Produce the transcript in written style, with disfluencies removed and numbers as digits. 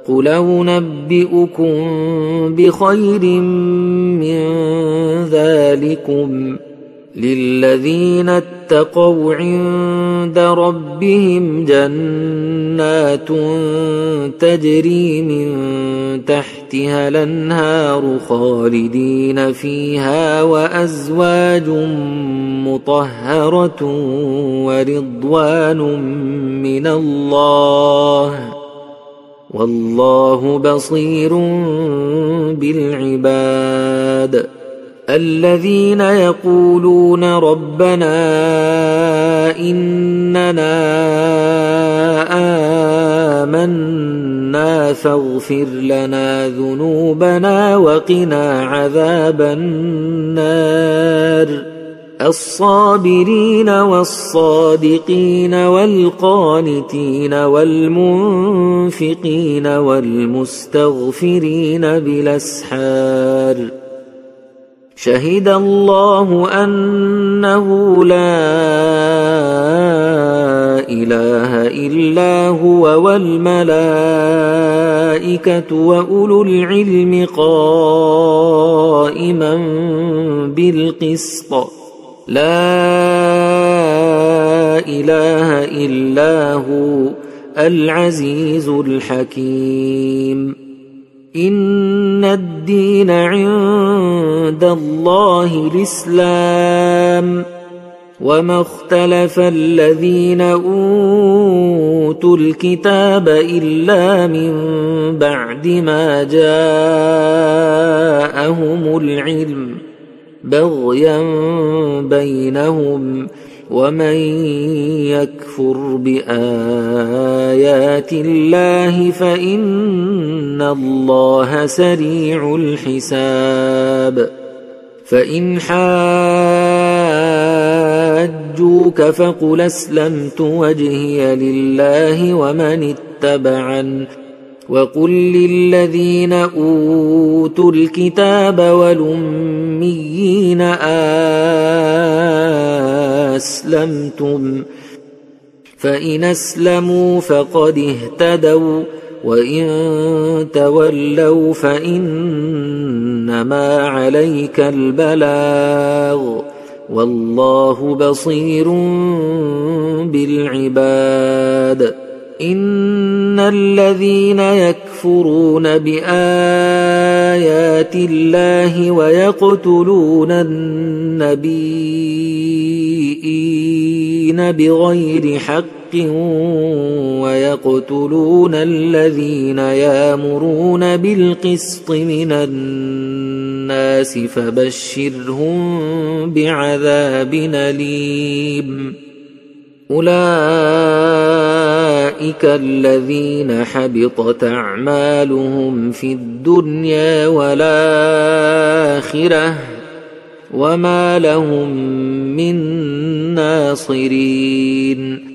قل أنبئكم بخير من ذلكم للذين اتقوا عند ربهم جنات تجري من تحتها الأنهار خالدين فيها وأزواج مطهرة ورضوان من الله والله بصير بالعباد الذين يقولون ربنا إننا آمنا فاغفر لنا ذنوبنا وقنا عذاب النار الصابرين والصادقين والقانتين والمنفقين والمستغفرين بالأسحار شهد الله أنه لا إله إلا هو والملائكة وأولو العلم قائما بالقسط لا إله إلا هو العزيز الحكيم إن الدين عند الله الإسلام وما اختلف الذين أوتوا الكتاب إلا من بعد ما جاءهم العلم بغيا بينهم ومن يكفر بآيات الله فإن الله سريع الحساب فإن حاجوك فقل أسلمت وجهي لله ومن اتبعن وقل للذين أوتوا الكتاب والأميين أسلمتم فإن أسلموا فقد اهتدوا وإن تولوا فإنما عليك البلاغ والله بصير بالعباد إن الذين يكفرون بآيات الله ويقتلون النبيين بغير حق ويقتلون الذين يأمرون بالقسط من الناس فبشرهم بعذاب أليم أولئك الذين حبطت أعمالهم في الدنيا والآخرة وما لهم من ناصرين